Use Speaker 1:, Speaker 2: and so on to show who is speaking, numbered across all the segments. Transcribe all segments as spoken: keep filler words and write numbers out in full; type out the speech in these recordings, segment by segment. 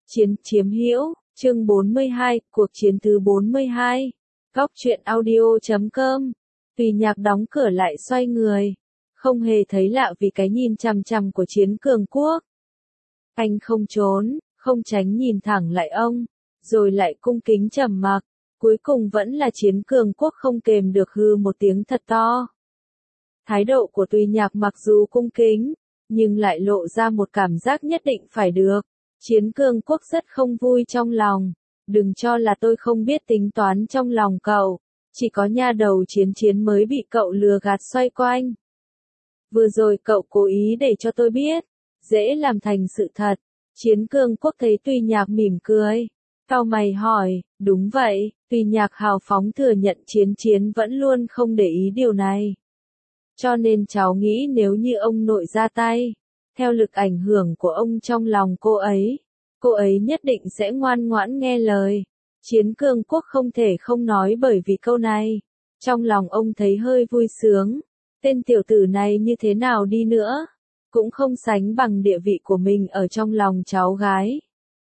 Speaker 1: Chiến chiếm hữu, chương bốn mươi hai, cuộc chiến thứ bốn mươi hai. Góc truyện audio chấm com. Tùy Nhạc đóng cửa lại xoay người. Không hề thấy lạ vì cái nhìn chằm chằm của Chiến Cường Quốc. Anh không trốn, không tránh nhìn thẳng lại ông, rồi lại cung kính trầm mặc. Cuối cùng vẫn là Chiến Cường Quốc không kềm được hư một tiếng thật to. Thái độ của Tùy Nhạc mặc dù cung kính, nhưng lại lộ ra một cảm giác nhất định phải được. Chiến Cường Quốc rất không vui trong lòng. Đừng cho là tôi không biết tính toán trong lòng cậu. Chỉ có nha đầu Chiến Chiến mới bị cậu lừa gạt xoay quanh. Vừa rồi cậu cố ý để cho tôi biết. Dễ làm thành sự thật. Chiến Cường Quốc thấy Tùy Nhạc mỉm cười. Cau mày hỏi, đúng vậy. Tùy Nhạc hào phóng thừa nhận Chiến Chiến vẫn luôn không để ý điều này. Cho nên cháu nghĩ nếu như ông nội ra tay, theo lực ảnh hưởng của ông trong lòng cô ấy, cô ấy nhất định sẽ ngoan ngoãn nghe lời. Chiến Cường Quốc không thể không nói bởi vì câu này. Trong lòng ông thấy hơi vui sướng. Tên tiểu tử này như thế nào đi nữa, cũng không sánh bằng địa vị của mình ở trong lòng cháu gái.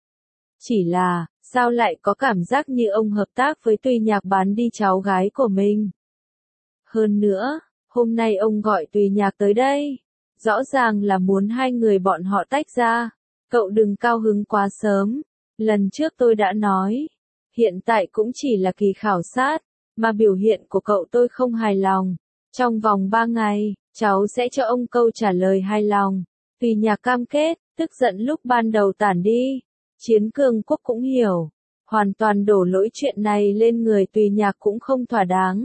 Speaker 1: Chỉ là, sao lại có cảm giác như ông hợp tác với Tùy Nhạc bán đi cháu gái của mình. Hơn nữa, hôm nay ông gọi Tùy Nhạc tới đây. Rõ ràng là muốn hai người bọn họ tách ra. Cậu đừng cao hứng quá sớm. Lần trước tôi đã nói. Hiện tại cũng chỉ là kỳ khảo sát. Mà biểu hiện của cậu tôi không hài lòng. Trong vòng ba ngày, cháu sẽ cho ông câu trả lời hài lòng. Tùy Nhạc cam kết, tức giận lúc ban đầu tản đi. Chiến Cường Quốc cũng hiểu. Hoàn toàn đổ lỗi chuyện này lên người Tùy Nhạc cũng không thỏa đáng.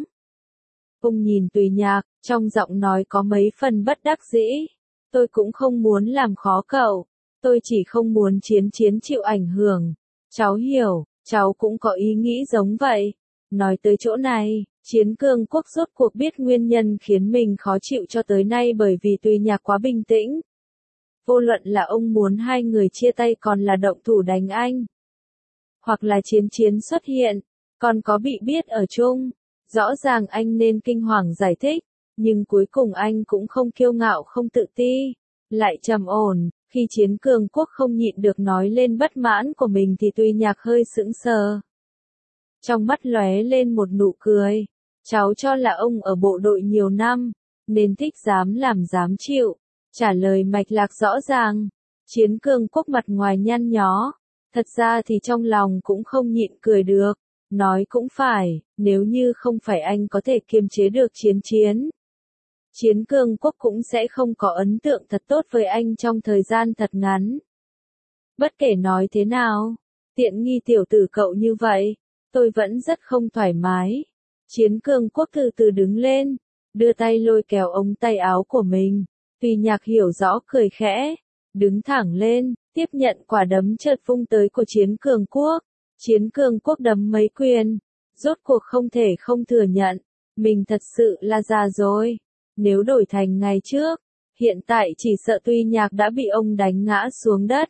Speaker 1: Ông nhìn Tùy Nhạc, trong giọng nói có mấy phần bất đắc dĩ. Tôi cũng không muốn làm khó cậu. Tôi chỉ không muốn Chiến Chiến chịu ảnh hưởng. Cháu hiểu, cháu cũng có ý nghĩ giống vậy. Nói tới chỗ này, Chiến Cường Quốc rốt cuộc biết nguyên nhân khiến mình khó chịu cho tới nay bởi vì Tùy Nhạc quá bình tĩnh. Vô luận là ông muốn hai người chia tay còn là động thủ đánh anh. Hoặc là Chiến Chiến xuất hiện, còn có bị biết ở chung. Rõ ràng anh nên kinh hoàng giải thích, nhưng cuối cùng anh cũng không kiêu ngạo không tự ti, lại trầm ổn. Khi Chiến Cường Quốc không nhịn được nói lên bất mãn của mình thì Tùy Nhạc hơi sững sờ. Trong mắt lóe lên một nụ cười. Cháu cho là ông ở bộ đội nhiều năm, nên thích dám làm dám chịu. Trả lời mạch lạc rõ ràng. Chiến Cường Quốc mặt ngoài nhăn nhó. Thật ra thì trong lòng cũng không nhịn cười được. Nói cũng phải, nếu như không phải anh có thể kiềm chế được Chiến Chiến. Chiến Cường Quốc cũng sẽ không có ấn tượng thật tốt với anh trong thời gian thật ngắn. Bất kể nói thế nào, tiện nghi tiểu tử cậu như vậy, tôi vẫn rất không thoải mái. Chiến Cường Quốc từ từ đứng lên, đưa tay lôi kéo ống tay áo của mình. Tùy Nhạc hiểu rõ cười khẽ, đứng thẳng lên, tiếp nhận quả đấm chợt vung tới của Chiến Cường Quốc. Chiến Cường Quốc đấm mấy quyền, rốt cuộc không thể không thừa nhận, mình thật sự là già rồi. Nếu đổi thành ngày trước, hiện tại chỉ sợ Tùy Nhạc đã bị ông đánh ngã xuống đất.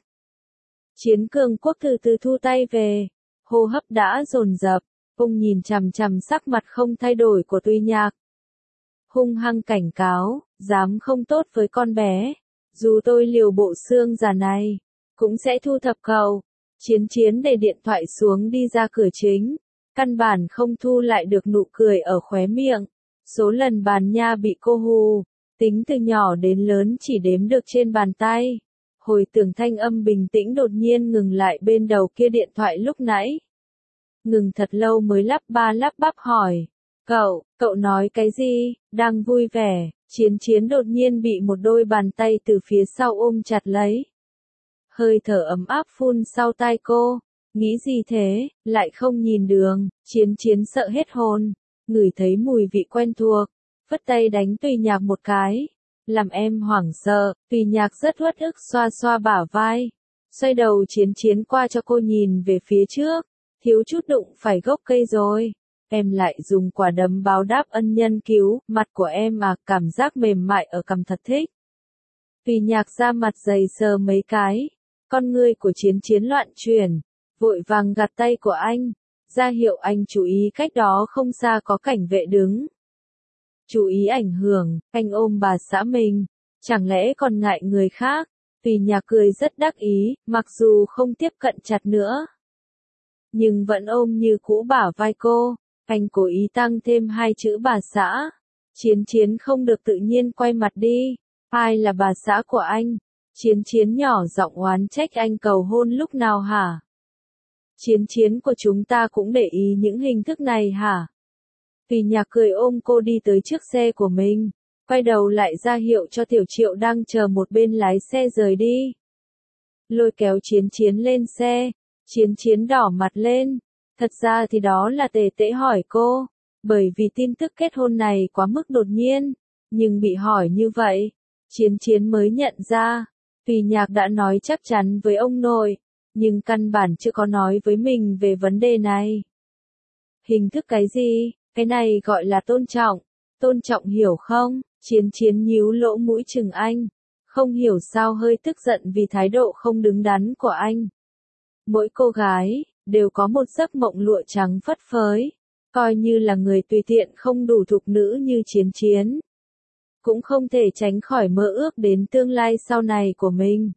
Speaker 1: Chiến Cường Quốc từ từ thu tay về, hô hấp đã dồn dập, ông nhìn chằm chằm sắc mặt không thay đổi của Tùy Nhạc. Hung hăng cảnh cáo, dám không tốt với con bé, dù tôi liều bộ xương già này, cũng sẽ thu thập cậu. Chiến Chiến để điện thoại xuống đi ra cửa chính, căn bản không thu lại được nụ cười ở khóe miệng. Số lần bàn nha bị cô hù, tính từ nhỏ đến lớn chỉ đếm được trên bàn tay. Hồi tưởng thanh âm bình tĩnh đột nhiên ngừng lại bên đầu kia điện thoại lúc nãy. Ngừng thật lâu mới lắp ba lắp bắp hỏi. Cậu, cậu nói cái gì? Đang vui vẻ, Chiến Chiến đột nhiên bị một đôi bàn tay từ phía sau ôm chặt lấy. Hơi thở ấm áp phun sau tai cô. Nghĩ gì thế, lại không nhìn đường. Chiến Chiến sợ hết hồn. Ngửi thấy mùi vị quen thuộc, vất tay đánh Tùy Nhạc một cái, làm em hoảng sợ. Tùy Nhạc rất uất ức xoa xoa bả vai, xoay đầu Chiến Chiến qua cho cô nhìn về phía trước, thiếu chút đụng phải gốc cây rồi. Em lại dùng quả đấm báo đáp ân nhân cứu, mặt của em à, cảm giác mềm mại ở cằm thật thích. Tùy Nhạc ra mặt dày sờ mấy cái, con ngươi của Chiến Chiến loạn chuyển, vội vàng gạt tay của anh. Ra hiệu anh chú ý cách đó không xa có cảnh vệ đứng. Chú ý ảnh hưởng, anh ôm bà xã mình, chẳng lẽ còn ngại người khác. Tùy Nhạc cười rất đắc ý, mặc dù không tiếp cận chặt nữa. Nhưng vẫn ôm như cũ bả vai cô, anh cố ý tăng thêm hai chữ bà xã. Chiến Chiến không được tự nhiên quay mặt đi. Ai là bà xã của anh? Chiến Chiến nhỏ giọng oán trách anh cầu hôn lúc nào hả? Chiến Chiến của chúng ta cũng để ý những hình thức này hả? Tùy Nhạc cười ôm cô đi tới trước xe của mình, quay đầu lại ra hiệu cho Tiểu Triệu đang chờ một bên lái xe rời đi. Lôi kéo Chiến Chiến lên xe, Chiến Chiến đỏ mặt lên. Thật ra thì đó là Tề Tễ hỏi cô, bởi vì tin tức kết hôn này quá mức đột nhiên, nhưng bị hỏi như vậy, Chiến Chiến mới nhận ra, Tùy Nhạc đã nói chắc chắn với ông nội, nhưng căn bản chưa có nói với mình về vấn đề này. Hình thức cái gì? Cái này gọi là tôn trọng. Tôn trọng hiểu không? Chiến Chiến nhíu lỗ mũi chừng anh. Không hiểu sao hơi tức giận vì thái độ không đứng đắn của anh. Mỗi cô gái, đều có một giấc mộng lụa trắng phất phới. Coi như là người tùy tiện không đủ thục nữ như Chiến Chiến. Cũng không thể tránh khỏi mơ ước đến tương lai sau này của mình.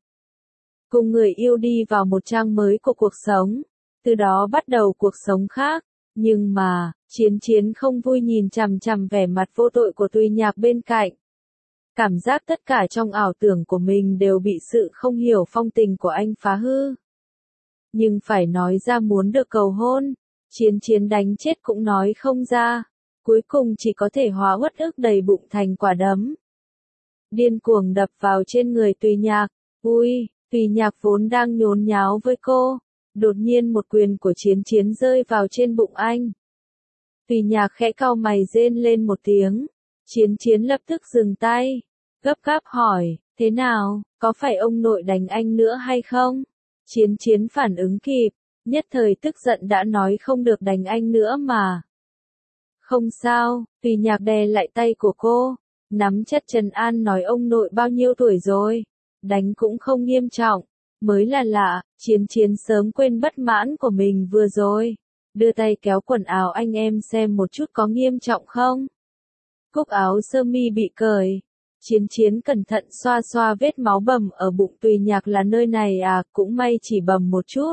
Speaker 1: Cùng người yêu đi vào một trang mới của cuộc sống. Từ đó bắt đầu cuộc sống khác. Nhưng mà, Chiến Chiến không vui nhìn chằm chằm vẻ mặt vô tội của Tùy Nhạc bên cạnh. Cảm giác tất cả trong ảo tưởng của mình đều bị sự không hiểu phong tình của anh phá hư. Nhưng phải nói ra muốn được cầu hôn, Chiến Chiến đánh chết cũng nói không ra. Cuối cùng chỉ có thể hóa uất ức đầy bụng thành quả đấm. Điên cuồng đập vào trên người Tùy Nhạc. Ui, Tùy Nhạc vốn đang nhốn nháo với cô. Đột nhiên một quyền của Chiến Chiến rơi vào trên bụng anh. Tùy Nhạc khẽ cau mày rên lên một tiếng. Chiến Chiến lập tức dừng tay. Gấp gáp hỏi, thế nào, có phải ông nội đánh anh nữa hay không? Chiến Chiến phản ứng kịp, nhất thời tức giận đã nói không được đánh anh nữa mà. Không sao, Tùy Nhạc đè lại tay của cô, nắm chặt trấn an nói ông nội bao nhiêu tuổi rồi, đánh cũng không nghiêm trọng, mới là lạ. Chiến Chiến sớm quên bất mãn của mình vừa rồi, đưa tay kéo quần áo anh em xem một chút có nghiêm trọng không. Cúc áo sơ mi bị cởi. Chiến Chiến cẩn thận xoa xoa vết máu bầm ở bụng Tùy Nhạc là nơi này à, cũng may chỉ bầm một chút.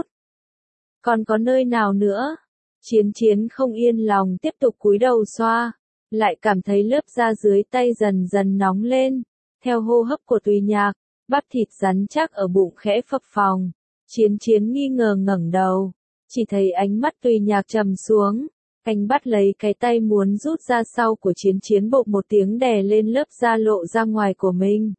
Speaker 1: Còn có nơi nào nữa? Chiến Chiến không yên lòng tiếp tục cúi đầu xoa, lại cảm thấy lớp da dưới tay dần dần nóng lên. Theo hô hấp của Tùy Nhạc, bắp thịt rắn chắc ở bụng khẽ phập phồng. Chiến Chiến nghi ngờ ngẩng đầu, chỉ thấy ánh mắt Tùy Nhạc trầm xuống. Anh bắt lấy cái tay muốn rút ra sau của Chiến Chiến, bộp một tiếng đè lên lớp da lộ ra ngoài của mình.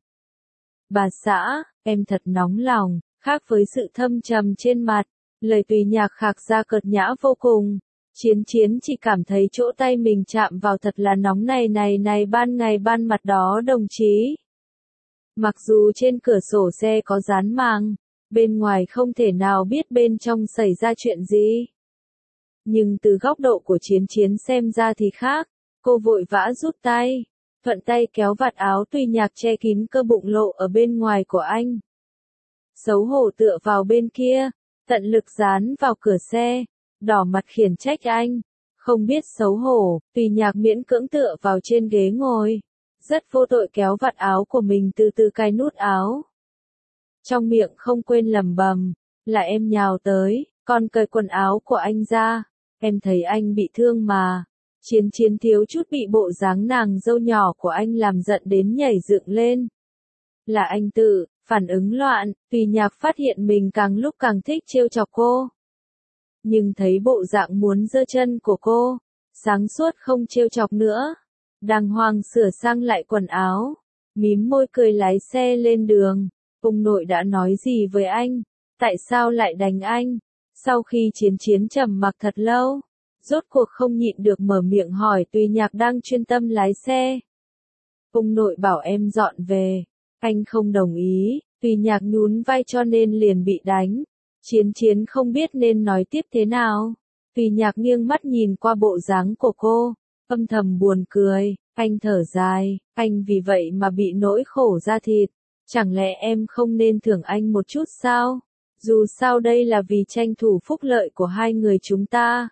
Speaker 1: Bà xã, em thật nóng lòng, khác với sự thâm trầm trên mặt, lời Tùy Nhạc khạc ra cợt nhã vô cùng. Chiến Chiến chỉ cảm thấy chỗ tay mình chạm vào thật là nóng này này này ban ngày ban mặt đó đồng chí. Mặc dù trên cửa sổ xe có dán màng, bên ngoài không thể nào biết bên trong xảy ra chuyện gì. Nhưng từ góc độ của Chiến Chiến xem ra thì khác, cô vội vã rút tay, thuận tay kéo vạt áo Tùy Nhạc che kín cơ bụng lộ ở bên ngoài của anh. Xấu hổ tựa vào bên kia, tận lực dán vào cửa xe, đỏ mặt khiển trách anh, không biết xấu hổ. Tùy Nhạc miễn cưỡng tựa vào trên ghế ngồi, rất vô tội kéo vạt áo của mình từ từ cài nút áo. Trong miệng không quên lẩm bẩm, là em nhào tới, còn cởi quần áo của anh ra. Em thấy anh bị thương mà. Chiến Chiến thiếu chút bị bộ dáng nàng dâu nhỏ của anh làm giận đến nhảy dựng lên. Là anh tự, phản ứng loạn. Tùy Nhạc phát hiện mình càng lúc càng thích trêu chọc cô. Nhưng thấy bộ dạng muốn giơ chân của cô, sáng suốt không trêu chọc nữa. Đàng hoàng sửa sang lại quần áo, mím môi cười lái xe lên đường. Ông nội đã nói gì với anh? Tại sao lại đánh anh? Sau khi Chiến Chiến trầm mặc thật lâu, rốt cuộc không nhịn được mở miệng hỏi Tùy Nhạc đang chuyên tâm lái xe. Ông nội bảo em dọn về, anh không đồng ý. Tùy Nhạc nhún vai cho nên liền bị đánh. Chiến Chiến không biết nên nói tiếp thế nào. Tùy Nhạc nghiêng mắt nhìn qua bộ dáng của cô, âm thầm buồn cười. Anh thở dài, anh vì vậy mà bị nỗi khổ da thịt. Chẳng lẽ em không nên thưởng anh một chút sao? Dù sao đây là vì tranh thủ phúc lợi của hai người chúng ta.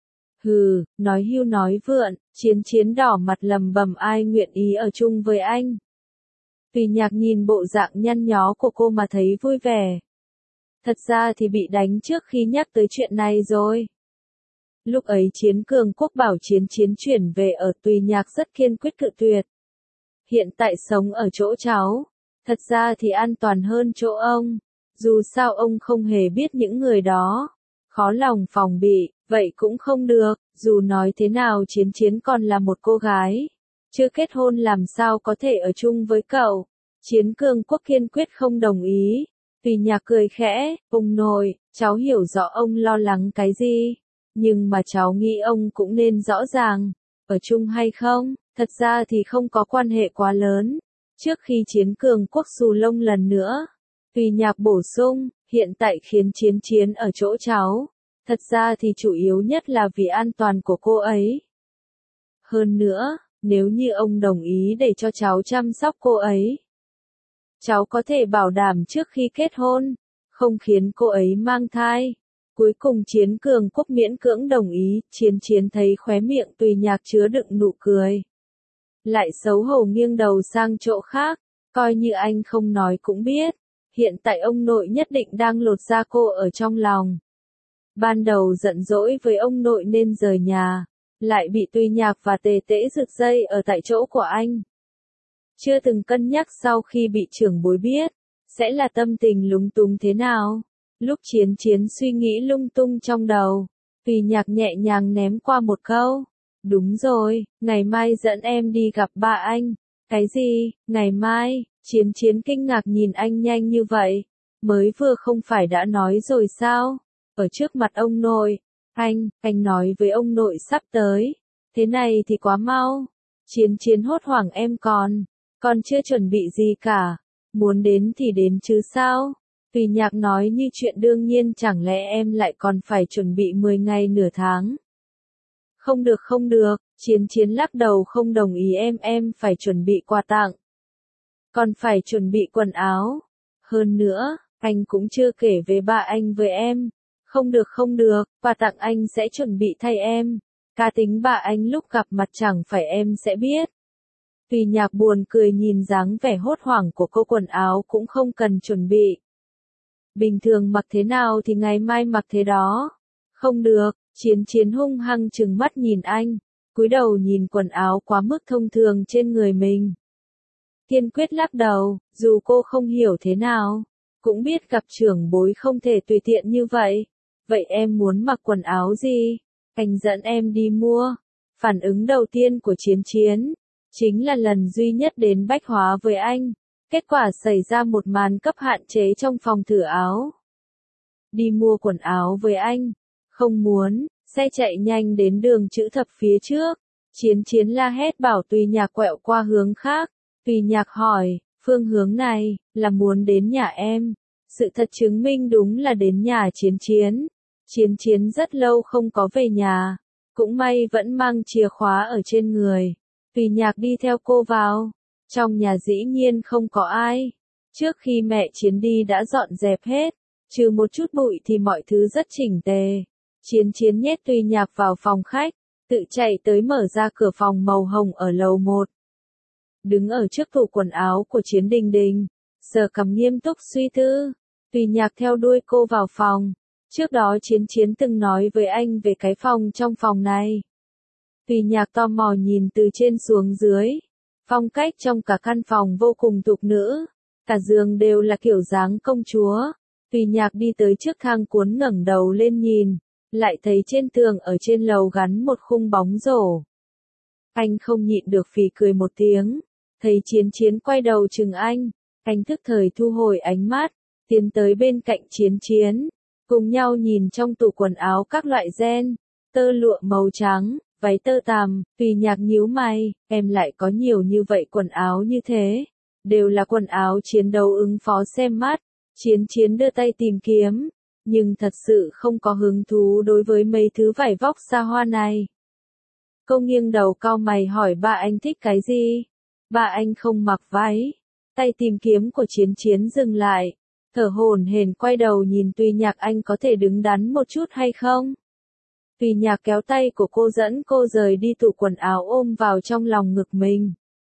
Speaker 1: Hừ, nói hưu nói vượn. Chiến Chiến đỏ mặt lầm bầm ai nguyện ý ở chung với anh. Tùy Nhạc nhìn bộ dạng nhăn nhó của cô mà thấy vui vẻ. Thật ra thì bị đánh trước khi nhắc tới chuyện này rồi. Lúc ấy Chiến Cường Quốc bảo Chiến Chiến chuyển về ở, Tùy Nhạc rất kiên quyết cự tuyệt. Hiện tại sống ở chỗ cháu, thật ra thì an toàn hơn chỗ ông. Dù sao ông không hề biết những người đó. Khó lòng phòng bị, vậy cũng không được, dù nói thế nào Chiến Chiến còn là một cô gái. Chưa kết hôn làm sao có thể ở chung với cậu. Chiến Cường Quốc kiên quyết không đồng ý. Tùy Nhạc cười khẽ, ông nội, cháu hiểu rõ ông lo lắng cái gì. Nhưng mà cháu nghĩ ông cũng nên rõ ràng, ở chung hay không, thật ra thì không có quan hệ quá lớn. Trước khi Chiến Cường Quốc xù lông lần nữa, Tùy Nhạc bổ sung, hiện tại khiến Chiến Chiến ở chỗ cháu. Thật ra thì chủ yếu nhất là vì an toàn của cô ấy. Hơn nữa, nếu như ông đồng ý để cho cháu chăm sóc cô ấy, cháu có thể bảo đảm trước khi kết hôn, không khiến cô ấy mang thai. Cuối cùng Chiến Cường Quốc miễn cưỡng đồng ý, Chiến Chiến thấy khóe miệng Tùy Nhạc chứa đựng nụ cười. Lại xấu hổ nghiêng đầu sang chỗ khác, coi như anh không nói cũng biết. Hiện tại ông nội nhất định đang lột da cô ở trong lòng. Ban đầu giận dỗi với ông nội nên rời nhà, lại bị Tùy Nhạc và Tề Tễ rực dây ở tại chỗ của anh. Chưa từng cân nhắc sau khi bị trưởng bối biết, sẽ là tâm tình lúng túng thế nào. Lúc Chiến Chiến suy nghĩ lung tung trong đầu, Tùy Nhạc nhẹ nhàng ném qua một câu. Đúng rồi, ngày mai dẫn em đi gặp ba anh. Cái gì, ngày mai? Chiến Chiến kinh ngạc nhìn anh nhanh như vậy. Mới vừa không phải đã nói rồi sao? Ở trước mặt ông nội. Anh, anh nói với ông nội sắp tới. Thế này thì quá mau. Chiến Chiến hốt hoảng em còn. Còn chưa chuẩn bị gì cả. Muốn đến thì đến chứ sao? Tùy Nhạc nói như chuyện đương nhiên, chẳng lẽ em lại còn phải chuẩn bị mười ngày nửa tháng? Không được không được, Chiến Chiến lắc đầu không đồng ý, em em phải chuẩn bị quà tặng. Còn phải chuẩn bị quần áo. Hơn nữa, anh cũng chưa kể về ba anh với em. Không được không được, quà tặng anh sẽ chuẩn bị thay em. Cá tính ba anh lúc gặp mặt chẳng phải em sẽ biết. Tùy Nhạc buồn cười nhìn dáng vẻ hốt hoảng của cô, quần áo cũng không cần chuẩn bị. Bình thường mặc thế nào thì ngày mai mặc thế đó. Không được, Chiến Chiến hung hăng trừng mắt nhìn anh, cúi đầu nhìn quần áo quá mức thông thường trên người mình. Kiên quyết lắc đầu, dù cô không hiểu thế nào, cũng biết gặp trưởng bối không thể tùy tiện như vậy. Vậy em muốn mặc quần áo gì? Anh dẫn em đi mua. Phản ứng đầu tiên của Chiến Chiến chính là lần duy nhất đến Bách Hóa với anh. Kết quả xảy ra một màn cấp hạn chế trong phòng thử áo. Đi mua quần áo với anh. Không muốn, xe chạy nhanh đến đường chữ thập phía trước. Chiến Chiến la hét bảo Tùy Nhạc quẹo qua hướng khác. Tùy Nhạc hỏi, phương hướng này, là muốn đến nhà em. Sự thật chứng minh đúng là đến nhà Chiến Chiến. Chiến Chiến rất lâu không có về nhà. Cũng may vẫn mang chìa khóa ở trên người. Tùy Nhạc đi theo cô vào. Trong nhà dĩ nhiên không có ai. Trước khi mẹ Chiến đi đã dọn dẹp hết. Trừ một chút bụi thì mọi thứ rất chỉnh tề. Chiến Chiến nhét Tùy Nhạc vào phòng khách. Tự chạy tới mở ra cửa phòng màu hồng ở lầu một. Đứng ở trước tủ quần áo của Chiến Đình Đình. Sở Cầm nghiêm túc suy tư. Tùy Nhạc theo đuôi cô vào phòng. Trước đó Chiến Chiến từng nói với anh về cái phòng trong phòng này. Tùy Nhạc tò mò nhìn từ trên xuống dưới. Phong cách trong cả căn phòng vô cùng tục nữ. Cả giường đều là kiểu dáng công chúa. Tùy Nhạc đi tới trước thang cuốn ngẩng đầu lên nhìn. Lại thấy trên tường ở trên lầu gắn một khung bóng rổ. Anh không nhịn được phì cười một tiếng. Thấy Chiến Chiến quay đầu chừng anh. Anh thức thời thu hồi ánh mắt. Tiến tới bên cạnh Chiến Chiến. Cùng nhau nhìn trong tủ quần áo các loại ren. Tơ lụa màu trắng. Váy tơ tằm. Tùy Nhạc nhíu mày. Em lại có nhiều như vậy quần áo như thế. Đều là quần áo chiến đấu ứng phó xem mắt. Chiến Chiến đưa tay tìm kiếm. Nhưng thật sự không có hứng thú đối với mấy thứ vải vóc xa hoa này. Cô nghiêng đầu cau mày hỏi ba anh thích cái gì? Ba anh không mặc váy. Tay tìm kiếm của Chiến Chiến dừng lại. Thở hổn hển quay đầu nhìn Tùy Nhạc, anh có thể đứng đắn một chút hay không? Tùy Nhạc kéo tay của cô dẫn cô rời đi tủ quần áo ôm vào trong lòng ngực mình.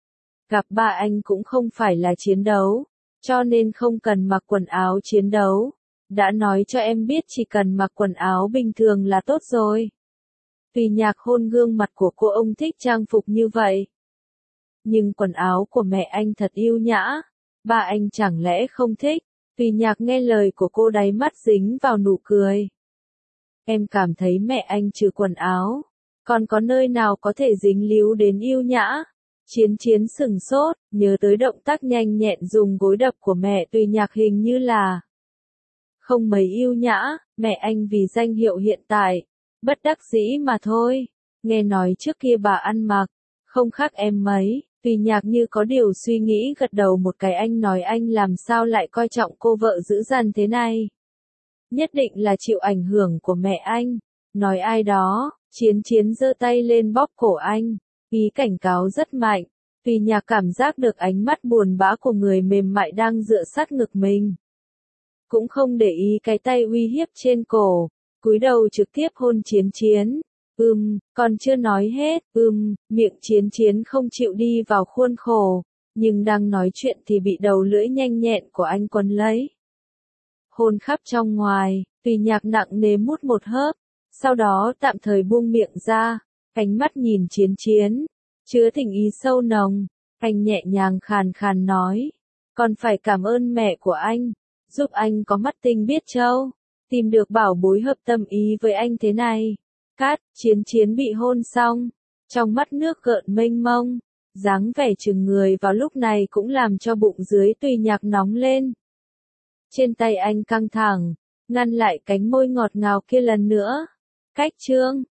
Speaker 1: Gặp ba anh cũng không phải là chiến đấu, cho nên không cần mặc quần áo chiến đấu. Đã nói cho em biết chỉ cần mặc quần áo bình thường là tốt rồi. Tùy Nhạc hôn gương mặt của cô, ông thích trang phục như vậy. Nhưng quần áo của mẹ anh thật yêu nhã, ba anh chẳng lẽ không thích? Tùy Nhạc nghe lời của cô, đáy mắt dính vào nụ cười. Em cảm thấy mẹ anh trừ quần áo, còn có nơi nào có thể dính líu đến yêu nhã? Chiến Chiến sừng sốt, nhớ tới động tác nhanh nhẹn dùng gối đập của mẹ Tùy Nhạc, hình như là không mấy yêu nhã. Mẹ anh vì danh hiệu hiện tại, bất đắc dĩ mà thôi. Nghe nói trước kia bà ăn mặc không khác em mấy. Tùy Nhạc như có điều suy nghĩ gật đầu một cái. Anh nói anh làm sao lại coi trọng cô vợ dữ dằn thế này? Nhất định là chịu ảnh hưởng của mẹ anh. Nói ai đó? Chiến Chiến giơ tay lên bóp cổ anh, ý cảnh cáo rất mạnh. Tùy Nhạc cảm giác được ánh mắt buồn bã của người mềm mại đang dựa sát ngực mình. Cũng không để ý cái tay uy hiếp trên cổ, cúi đầu trực tiếp hôn Chiến Chiến. Ừm, còn chưa nói hết. Ừm, miệng Chiến Chiến không chịu đi vào khuôn khổ, nhưng đang nói chuyện thì bị đầu lưỡi nhanh nhẹn của anh quấn lấy. Hôn khắp trong ngoài. Tùy Nhạc nặng nề mút một hớp, sau đó tạm thời buông miệng ra, ánh mắt nhìn Chiến Chiến, chứa tình ý sâu nồng. Anh nhẹ nhàng khàn khàn nói, còn phải cảm ơn mẹ của anh, giúp anh có mắt tinh biết châu, tìm được bảo bối hợp tâm ý với anh thế này. Cát. Chiến Chiến bị hôn xong, trong mắt nước gợn mênh mông, dáng vẻ chừng người vào lúc này cũng làm cho bụng dưới Tùy Nhạc nóng lên. Trên tay anh căng thẳng, ngăn lại cánh môi ngọt ngào kia lần nữa. Cách chương